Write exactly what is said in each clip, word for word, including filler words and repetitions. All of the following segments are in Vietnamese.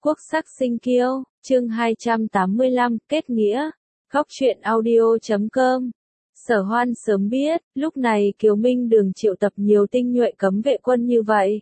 Quốc sắc sinh kiêu, chương hai trăm tám mươi lăm, kết nghĩa. Góc truyện audio chấm com. Sở Hoan sớm biết, lúc này Kiều Minh Đường triệu tập nhiều tinh nhuệ cấm vệ quân như vậy.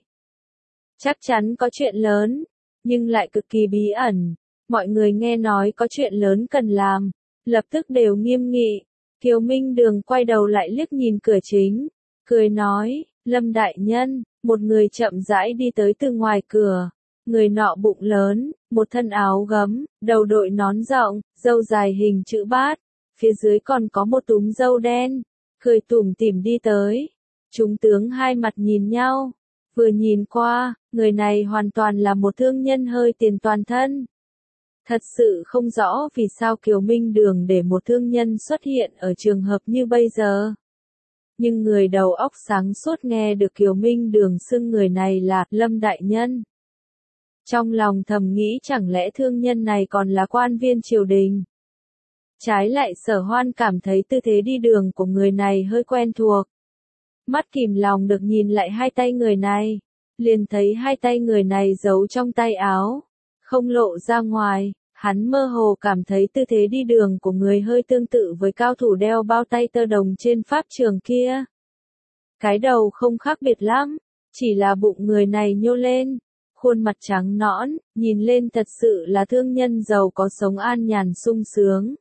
Chắc chắn có chuyện lớn, nhưng lại cực kỳ bí ẩn. Mọi người nghe nói có chuyện lớn cần làm, lập tức đều nghiêm nghị. Kiều Minh Đường quay đầu lại liếc nhìn cửa chính, cười nói, Lâm đại nhân, một người chậm rãi đi tới từ ngoài cửa. Người nọ bụng lớn, một thân áo gấm, đầu đội nón rộng, râu dài hình chữ bát, phía dưới còn có một túm râu đen, cười tủm tỉm đi tới. Chúng tướng hai mặt nhìn nhau, vừa nhìn qua, người này hoàn toàn là một thương nhân hơi tiền toàn thân. Thật sự không rõ vì sao Kiều Minh Đường để một thương nhân xuất hiện ở trường hợp như bây giờ. Nhưng người đầu óc sáng suốt nghe được Kiều Minh Đường xưng người này là Lâm đại nhân. Trong lòng thầm nghĩ chẳng lẽ thương nhân này còn là quan viên triều đình. Trái lại Sở Hoan cảm thấy tư thế đi đường của người này hơi quen thuộc. Mắt kìm lòng được nhìn lại hai tay người này, liền thấy hai tay người này giấu trong tay áo, không lộ ra ngoài. Hắn mơ hồ cảm thấy tư thế đi đường của người hơi tương tự với cao thủ đeo bao tay tơ đồng trên pháp trường kia. Cái đầu không khác biệt lắm, chỉ là bụng người này nhô lên, khuôn mặt trắng nõn, nhìn lên thật sự là thương nhân giàu có sống an nhàn sung sướng.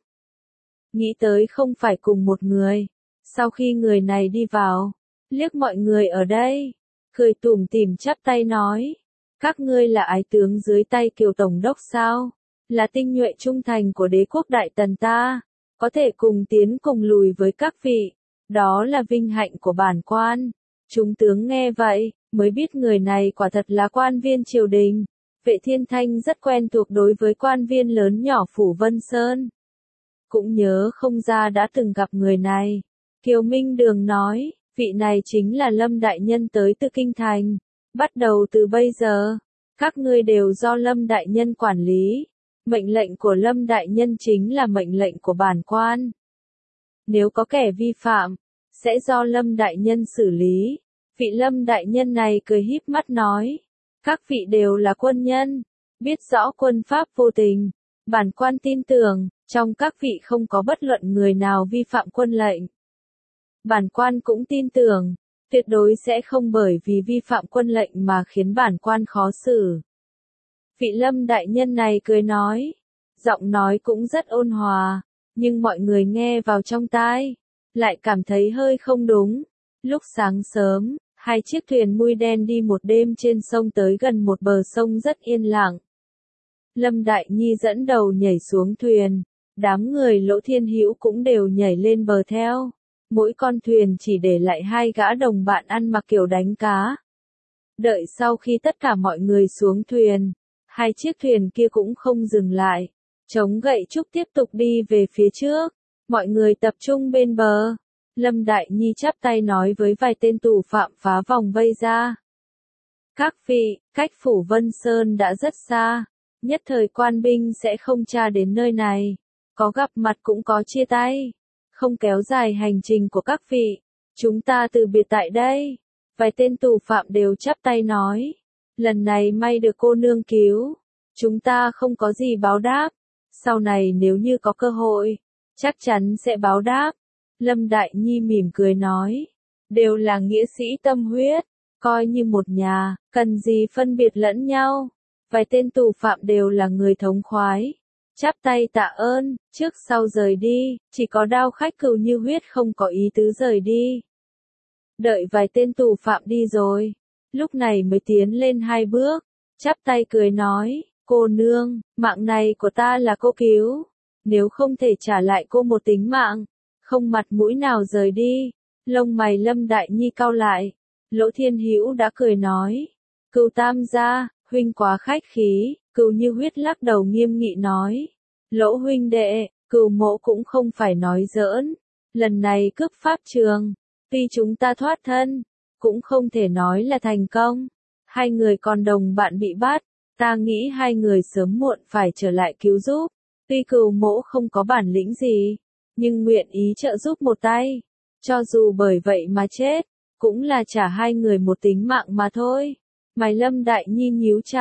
Nghĩ tới không phải cùng một người, sau khi người này đi vào, liếc mọi người ở đây, cười tủm tỉm chắp tay nói, các ngươi là ái tướng dưới tay Kiều Tổng đốc sao? Là tinh nhuệ trung thành của đế quốc Đại Tần ta, có thể cùng tiến cùng lùi với các vị, đó là vinh hạnh của bản quan. Chúng tướng nghe vậy, mới biết người này quả thật là quan viên triều đình. Vệ Thiên Thanh rất quen thuộc đối với quan viên lớn nhỏ phủ Vân Sơn. Cũng nhớ không ra đã từng gặp người này. Kiều Minh Đường nói, vị này chính là Lâm đại nhân tới từ Kinh Thành. Bắt đầu từ bây giờ, các ngươi đều do Lâm đại nhân quản lý. Mệnh lệnh của Lâm đại nhân chính là mệnh lệnh của bản quan. Nếu có kẻ vi phạm, sẽ do Lâm đại nhân xử lý. Vị Lâm đại nhân này cười híp mắt nói, các vị đều là quân nhân, biết rõ quân pháp vô tình, bản quan tin tưởng, trong các vị không có bất luận người nào vi phạm quân lệnh. Bản quan cũng tin tưởng, tuyệt đối sẽ không bởi vì vi phạm quân lệnh mà khiến bản quan khó xử. Vị Lâm đại nhân này cười nói, giọng nói cũng rất ôn hòa, nhưng mọi người nghe vào trong tai, lại cảm thấy hơi không đúng. Lúc sáng sớm, hai chiếc thuyền mui đen đi một đêm trên sông tới gần một bờ sông rất yên lặng. Lâm Đại Nhi dẫn đầu nhảy xuống thuyền, đám người Lỗ Thiên Hữu cũng đều nhảy lên bờ theo. Mỗi con thuyền chỉ để lại hai gã đồng bạn ăn mặc kiểu đánh cá. Đợi sau khi tất cả mọi người xuống thuyền, hai chiếc thuyền kia cũng không dừng lại, chống gậy trúc tiếp tục đi về phía trước. Mọi người tập trung bên bờ. Lâm Đại Nhi chắp tay nói với vài tên tù phạm phá vòng vây ra. Các vị, cách phủ Vân Sơn đã rất xa, nhất thời quan binh sẽ không tra đến nơi này, có gặp mặt cũng có chia tay, không kéo dài hành trình của các vị, chúng ta từ biệt tại đây. Vài tên tù phạm đều chắp tay nói, lần này may được cô nương cứu, chúng ta không có gì báo đáp, sau này nếu như có cơ hội, chắc chắn sẽ báo đáp. Lâm Đại Nhi mỉm cười nói, đều là nghĩa sĩ tâm huyết, coi như một nhà, cần gì phân biệt lẫn nhau. Vài tên tù phạm đều là người thống khoái, chắp tay tạ ơn, trước sau rời đi, chỉ có Đao Khách Cừu Như Huyết không có ý tứ rời đi. Đợi vài tên tù phạm đi rồi, lúc này mới tiến lên hai bước, chắp tay cười nói, cô nương, mạng này của ta là cô cứu, nếu không thể trả lại cô một tính mạng, không mặt mũi nào rời đi. Lông mày Lâm Đại Nhi cau lại, Lỗ Thiên Hữu đã cười nói, Cừu tam gia, huynh quá khách khí. Cừu Như Huyết lắc đầu nghiêm nghị nói, Lỗ huynh đệ, Cừu mỗ cũng không phải nói giỡn, lần này cướp pháp trường, tuy chúng ta thoát thân, cũng không thể nói là thành công. Hai người còn đồng bạn bị bắt, ta nghĩ hai người sớm muộn phải trở lại cứu giúp, tuy Cừu mỗ không có bản lĩnh gì, nhưng nguyện ý trợ giúp một tay, cho dù bởi vậy mà chết, cũng là trả hai người một tính mạng mà thôi. Mày Lâm Đại Nhi nhíu chặt,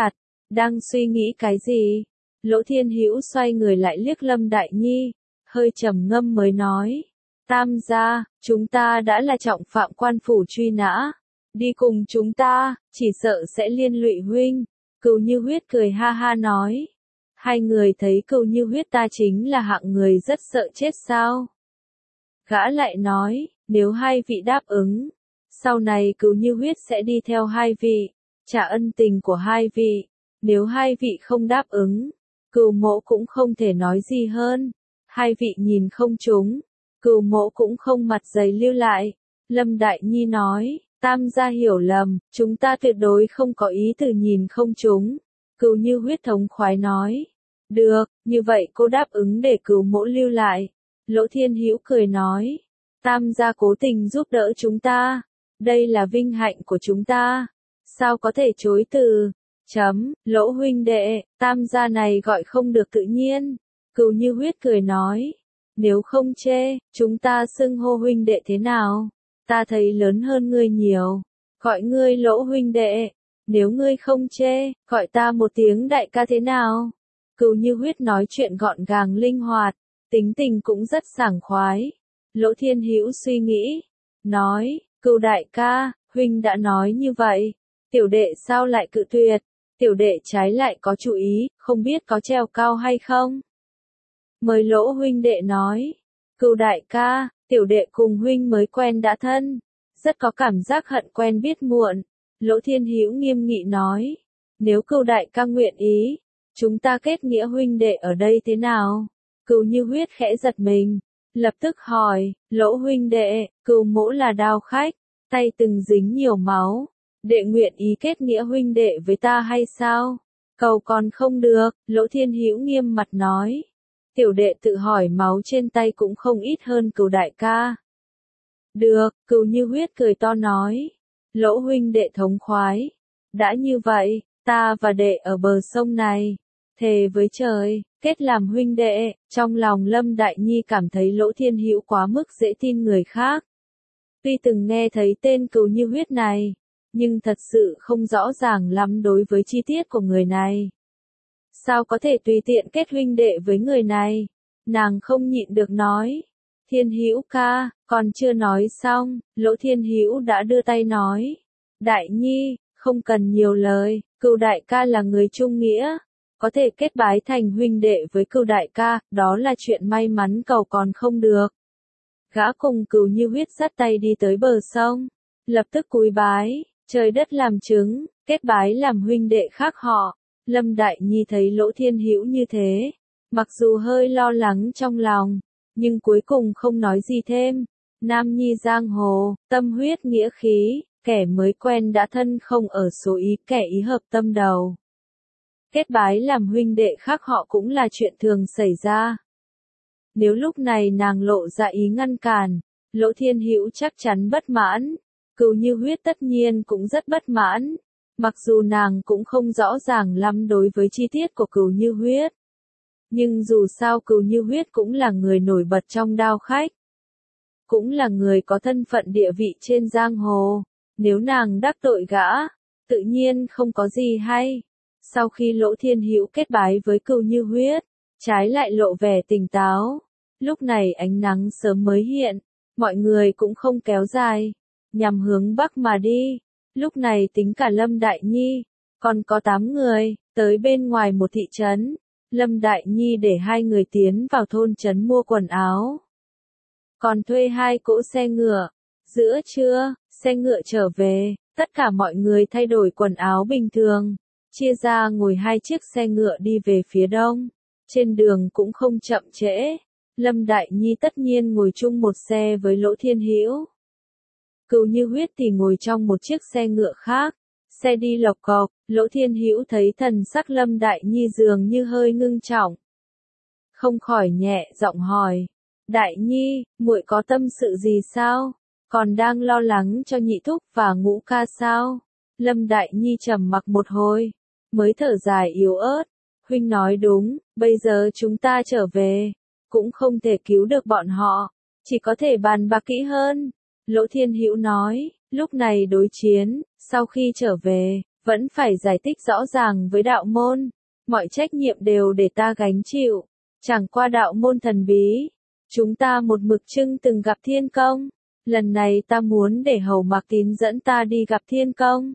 Đang suy nghĩ cái gì? Lỗ Thiên Hữu xoay người lại liếc Lâm Đại Nhi, hơi trầm ngâm mới nói. Tam gia, chúng ta đã là trọng phạm quan phủ truy nã. Đi cùng chúng ta, chỉ sợ sẽ liên lụy huynh. Cừu Như Huyết cười ha ha nói. Hai người thấy Cừu Như Huyết ta chính là hạng người rất sợ chết sao? Gã lại nói, nếu hai vị đáp ứng, sau này Cừu Như Huyết sẽ đi theo hai vị, trả ân tình của hai vị. Nếu hai vị không đáp ứng, Cừu mỗ cũng không thể nói gì hơn. Hai vị nhìn không trúng, Cừu mỗ cũng không mặt dày lưu lại. Lâm Đại Nhi nói, Tam gia hiểu lầm, chúng ta tuyệt đối không có ý từ nhìn không trúng. Cừu Như Huyết thống khoái nói, được, như vậy cô đáp ứng để Cừu mỗ lưu lại. Lỗ Thiên Hữu cười nói, Tam gia cố tình giúp đỡ chúng ta, đây là vinh hạnh của chúng ta, sao có thể chối từ. Chấm, Lỗ huynh đệ, Tam gia này gọi không được tự nhiên. Cừu Như Huyết cười nói, nếu không chê, chúng ta xưng hô huynh đệ thế nào? Ta thấy lớn hơn ngươi nhiều, gọi ngươi Lỗ huynh đệ. Nếu ngươi không chê, gọi ta một tiếng đại ca thế nào? Cừu Như Huyết nói chuyện gọn gàng linh hoạt, tính tình cũng rất sảng khoái. Lỗ Thiên Hữu suy nghĩ, nói, Cừu đại ca, huynh đã nói như vậy, tiểu đệ sao lại cự tuyệt? Tiểu đệ trái lại có chủ ý, không biết có treo cao hay không? Mời Lỗ huynh đệ nói, Cừu đại ca, tiểu đệ cùng huynh mới quen đã thân, rất có cảm giác hận quen biết muộn. Lỗ Thiên Hữu nghiêm nghị nói, nếu Cừu đại ca nguyện ý, chúng ta kết nghĩa huynh đệ ở đây thế nào? Cừu Như Huyết khẽ giật mình, lập tức hỏi, Lỗ huynh đệ, Cừu mỗ là đao khách, tay từng dính nhiều máu, đệ nguyện ý kết nghĩa huynh đệ với ta hay sao? Cầu còn không được, Lỗ Thiên Hữu nghiêm mặt nói. Tiểu đệ tự hỏi máu trên tay cũng không ít hơn Cừu đại ca. Được, Cừu Như Huyết cười to nói. Lỗ huynh đệ thống khoái. Đã như vậy, ta và đệ ở bờ sông này, thề với trời, kết làm huynh đệ. Trong lòng Lâm Đại Nhi cảm thấy Lỗ Thiên Hữu quá mức dễ tin người khác. Tuy từng nghe thấy tên Cừu Như Huyết này, nhưng thật sự không rõ ràng lắm đối với chi tiết của người này. Sao có thể tùy tiện kết huynh đệ với người này? Nàng không nhịn được nói. Thiên Hữu ca, còn chưa nói xong, Lỗ Thiên Hữu đã đưa tay nói. Đại Nhi, không cần nhiều lời, Cừu đại ca là người trung nghĩa, có thể kết bái thành huynh đệ với Cừu đại ca, đó là chuyện may mắn cầu còn không được. Gã cùng Cừu Như Huyết dắt tay đi tới bờ sông, lập tức cúi bái, trời đất làm chứng, kết bái làm huynh đệ khác họ. Lâm Đại Nhi thấy Lỗ Thiên Hữu như thế, mặc dù hơi lo lắng trong lòng, nhưng cuối cùng không nói gì thêm. Nam nhi giang hồ, tâm huyết nghĩa khí, kẻ mới quen đã thân không ở số ý, kẻ ý hợp tâm đầu. Kết bái làm huynh đệ khác họ cũng là chuyện thường xảy ra. Nếu lúc này nàng lộ ra ý ngăn cản, Lỗ Thiên Hữu chắc chắn bất mãn, Cừu Như Huyết tất nhiên cũng rất bất mãn. Mặc dù nàng cũng không rõ ràng lắm đối với chi tiết của Cừu Như Huyết. Nhưng dù sao Cừu Như Huyết cũng là người nổi bật trong đao khách. Cũng là người có thân phận địa vị trên giang hồ. Nếu nàng đắc tội gã, tự nhiên không có gì hay. Sau khi Lỗ Thiên Hữu kết bái với Cừu Như Huyết, trái lại lộ vẻ tỉnh táo. Lúc này ánh nắng sớm mới hiện, mọi người cũng không kéo dài, nhằm hướng bắc mà đi. Lúc này tính cả Lâm Đại Nhi, còn có tám người, tới bên ngoài một thị trấn. Lâm Đại Nhi để hai người tiến vào thôn trấn mua quần áo. Còn thuê hai cỗ xe ngựa. Giữa trưa, xe ngựa trở về, tất cả mọi người thay đổi quần áo bình thường. Chia ra ngồi hai chiếc xe ngựa đi về phía đông. Trên đường cũng không chậm trễ. Lâm Đại Nhi tất nhiên ngồi chung một xe với Lỗ Thiên Hữu. Cừu Như Huyết thì ngồi trong một chiếc xe ngựa khác. Xe đi lộc cộc, Lỗ Thiên Hữu thấy thần sắc Lâm Đại Nhi dường như hơi ngưng trọng. Không khỏi nhẹ giọng hỏi. Đại Nhi, muội có tâm sự gì sao? Còn đang lo lắng cho nhị thúc và ngũ ca sao? Lâm Đại Nhi trầm mặc một hồi, mới thở dài yếu ớt. Huynh nói đúng, bây giờ chúng ta trở về, cũng không thể cứu được bọn họ, chỉ có thể bàn bạc kỹ hơn. Lỗ Thiên Hữu nói, lúc này đối chiến, sau khi trở về, vẫn phải giải thích rõ ràng với đạo môn, mọi trách nhiệm đều để ta gánh chịu, chẳng qua đạo môn thần bí, chúng ta một mực trưng từng gặp Thiên Công, lần này ta muốn để Hầu Mạc Tín dẫn ta đi gặp Thiên Công.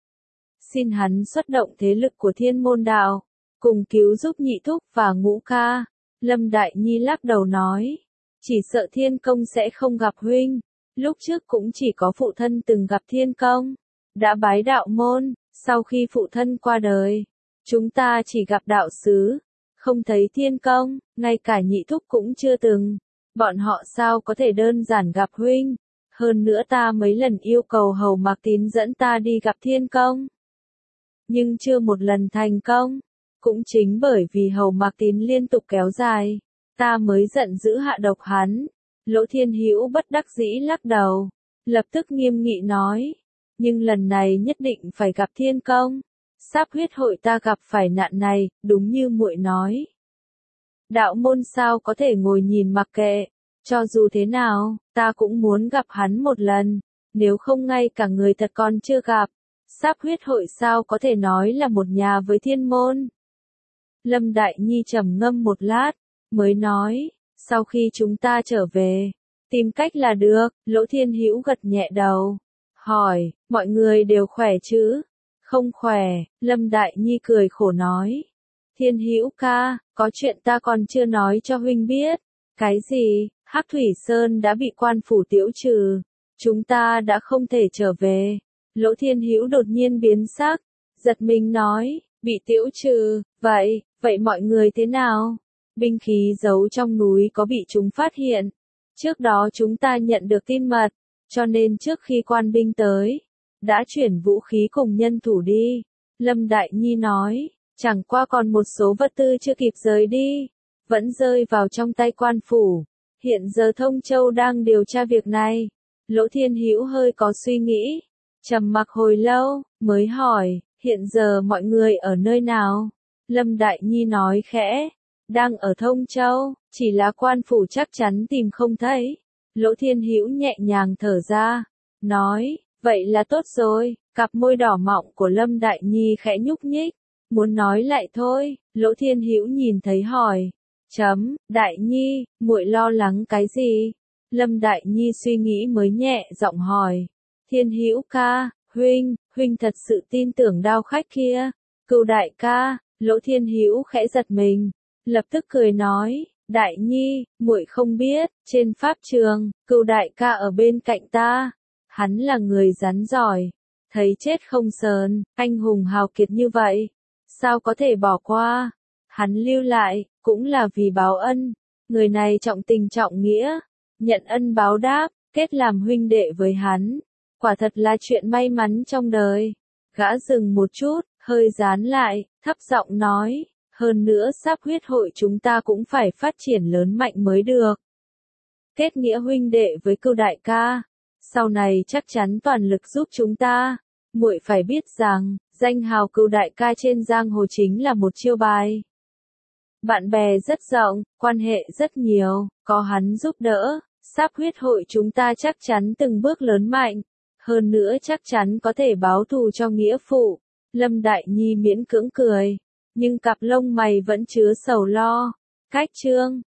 Xin hắn xuất động thế lực của Thiên Môn Đạo, cùng cứu giúp Nhị Thúc và Ngũ Ca. Lâm Đại Nhi lắc đầu nói, chỉ sợ Thiên Công sẽ không gặp huynh, lúc trước cũng chỉ có phụ thân từng gặp Thiên Công, đã bái đạo môn, sau khi phụ thân qua đời, chúng ta chỉ gặp đạo xứ, không thấy Thiên Công, ngay cả Nhị Thúc cũng chưa từng, bọn họ sao có thể đơn giản gặp huynh, hơn nữa ta mấy lần yêu cầu Hầu Mạc Tín dẫn ta đi gặp Thiên Công, nhưng chưa một lần thành công. Cũng chính bởi vì Hầu Mạc Tín liên tục kéo dài, ta mới giận dữ hạ độc hắn. Lỗ Thiên Hữu bất đắc dĩ lắc đầu, lập tức nghiêm nghị nói, nhưng lần này nhất định phải gặp Thiên Công. Sáp huyết hội ta gặp phải nạn này, đúng như muội nói. Đạo môn sao có thể ngồi nhìn mặc kệ, cho dù thế nào, ta cũng muốn gặp hắn một lần, nếu không ngay cả người thật còn chưa gặp. Sáp huyết hội sao có thể nói là một nhà với Thiên Môn. Lâm Đại Nhi trầm ngâm một lát, mới nói, sau khi chúng ta trở về, tìm cách là được. Lỗ Thiên Hữu gật nhẹ đầu, hỏi, mọi người đều khỏe chứ? Không khỏe. Lâm Đại Nhi cười khổ nói, Thiên Hữu ca, có chuyện ta còn chưa nói cho huynh biết. Cái gì? Hắc Thủy Sơn đã bị quan phủ tiễu trừ, chúng ta đã không thể trở về. Lỗ Thiên Hữu đột nhiên biến sắc, giật mình nói, bị tiễu trừ, vậy, vậy mọi người thế nào? Binh khí giấu trong núi có bị chúng phát hiện. Trước đó chúng ta nhận được tin mật, cho nên trước khi quan binh tới, đã chuyển vũ khí cùng nhân thủ đi. Lâm Đại Nhi nói, chẳng qua còn một số vật tư chưa kịp rời đi, vẫn rơi vào trong tay quan phủ. Hiện giờ Thông Châu đang điều tra việc này. Lỗ Thiên Hữu hơi có suy nghĩ, trầm mặc hồi lâu, mới hỏi, hiện giờ mọi người ở nơi nào? Lâm Đại Nhi nói khẽ, đang ở Thông Châu, chỉ là quan phủ chắc chắn tìm không thấy. Lỗ Thiên Hữu nhẹ nhàng thở ra, nói, vậy là tốt rồi. Cặp môi đỏ mọng của Lâm Đại Nhi khẽ nhúc nhích, muốn nói lại thôi. Lỗ Thiên Hữu nhìn thấy hỏi, chấm, Đại Nhi, muội lo lắng cái gì? Lâm Đại Nhi suy nghĩ mới nhẹ giọng hỏi, Thiên Hữu ca, huynh, huynh thật sự tin tưởng Đao Khách kia? Cửu đại ca. Lỗ Thiên Hữu khẽ giật mình, lập tức cười nói, Đại Nhi, muội không biết, trên pháp trường, Cửu đại ca ở bên cạnh ta, hắn là người rắn giỏi, thấy chết không sờn, anh hùng hào kiệt như vậy, sao có thể bỏ qua? Hắn lưu lại, cũng là vì báo ân, người này trọng tình trọng nghĩa, nhận ân báo đáp, kết làm huynh đệ với hắn, quả thật là chuyện may mắn trong đời. Gã dừng một chút, hơi dán lại, thấp giọng nói, hơn nữa Sáp huyết hội chúng ta cũng phải phát triển lớn mạnh mới được. Kết nghĩa huynh đệ với Cửu đại ca, sau này chắc chắn toàn lực giúp chúng ta. Muội phải biết rằng, danh hào Cửu đại ca trên giang hồ chính là một chiêu bài. Bạn bè rất rộng, quan hệ rất nhiều, có hắn giúp đỡ, Sáp huyết hội chúng ta chắc chắn từng bước lớn mạnh, hơn nữa chắc chắn có thể báo thù cho nghĩa phụ. Lâm Đại Nhi miễn cưỡng cười, nhưng cặp lông mày vẫn chứa sầu lo. Cách chương